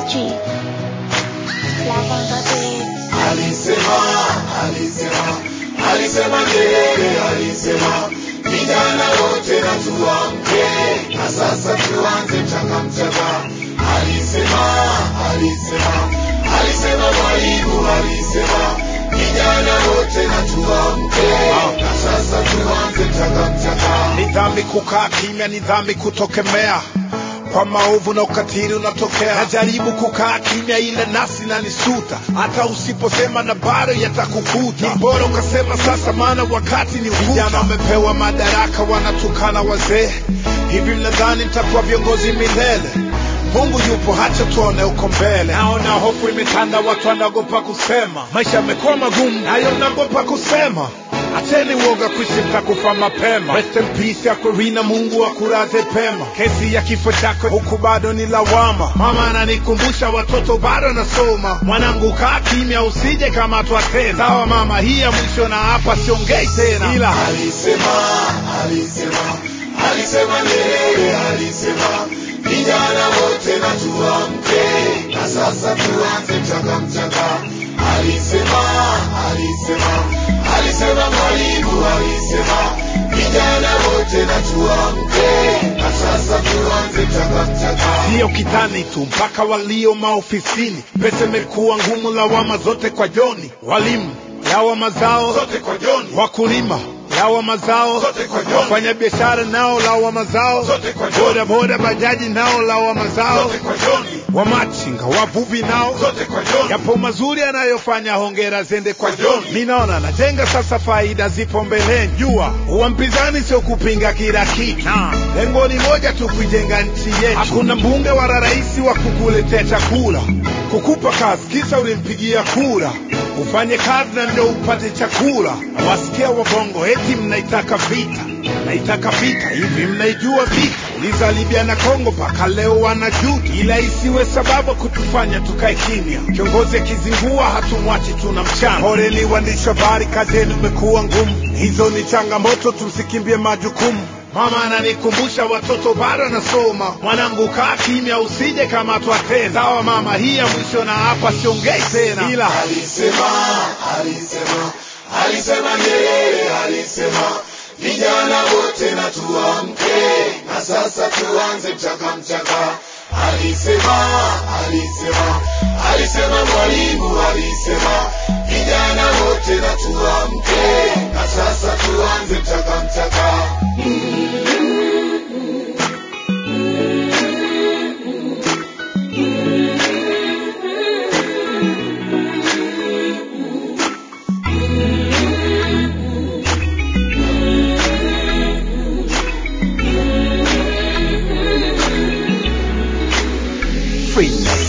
G. Love on the beat. Alisema Nyerere, alisema vijana wote na tuamke, na sasa tuanze mchaka mchaka. Alisema Mwalimu, alisema vijana wote na tuamke, na sasa tuanze mchaka mchaka. Ni dhambi kukaa kimya, ni dhambi kutokemea kwa maovu na ukatili unatokea. Najaribu kukaa kimya, ile nafsi inanisuta, hata usiposema na bado yatakukuta. Ni bora ukasema sasa, maana wakati ni ukuta. Vijana wamepewa madaraka, wanatukana wazee. Hivi mnadhani mtakuwa viongozi milele? Mungu yupo, hacha tuone uko mbele. Naona hofu imetanda, watu wanaogopa kusema. Maisha yamekuwa magumu, nayo naogopa kusema. Acheni uoga, kuishi mtakufa mapema. Rest in peace Aquafina, Mungu akulaze pema. Kesi ya kifo chako huku bado ni lawama. Mama ananikumbusha watoto bado nasoma. Mwanangu kaa kimya, usije kamatwa tena. Sawa mama, hii ya mwisho na hapa siongei tena. Ila alisema Nyerere, alisema vijana wote na tuamke, na sasa tuanze mchaka mchaka. Alisema Mwalimu, alisema vijana wote na tuamke, na sasa tuanze mchaka mchaka. Sio kitani tu, mpaka walio maofisini. Pesa imekuwa ngumu, lawama zote kwa Joni. Walimu lawama zao Zote kwa Joni. Wakulima lawama zao Zote kwa Joni. Wafanya biashara nao lawama zao Zote kwa Joni. Boda boda bajaji nao lawama zao Zote kwa Joni. Wamachinga wavuvi nao Zote kwa Joni. yapo mazuri anayofanya, hongera zende kwa Joni. Minaona najenga sasa, faida zipo mbeleni. Jua huwa mpinzani sio kupinga kila kitu, lengo ni moja tu, kuijenga nchi yetu. Hakuna mbunge wala rais wa kukuletea chakula, kukupa kazi kisa ulimpigia kura. Ufanye kazi na ndio upate chakula. Wasikia wabongo eti mnaitaka vita. Naitaka vita hivi, mnaijua vita? Uliza Libya na Kongo, mpaka leo wanajuta. Ila isiwe sababu kutufanya tukae kimya. Kiongozi akizingua hatumwachi, tuna mchana. Poleni waandishi wa habari, kazi yenu imekuwa ngumu. Hizo ni changamoto, tumsikimbie majukumu. Mama ananikumbusha watoto bado nasoma. Mwanangu kaa kimya, usije kamatwa tena. Sawa mama, hii ya mwisho na hapa siongei tena. Ila alisema Nyerere, alisema vijana wote na tuamke, na sasa tuanze mchaka mchaka. Alisema Mwalimu, alisema vijana wote na tuamke, na sasa tuanze mchaka mchaka. free.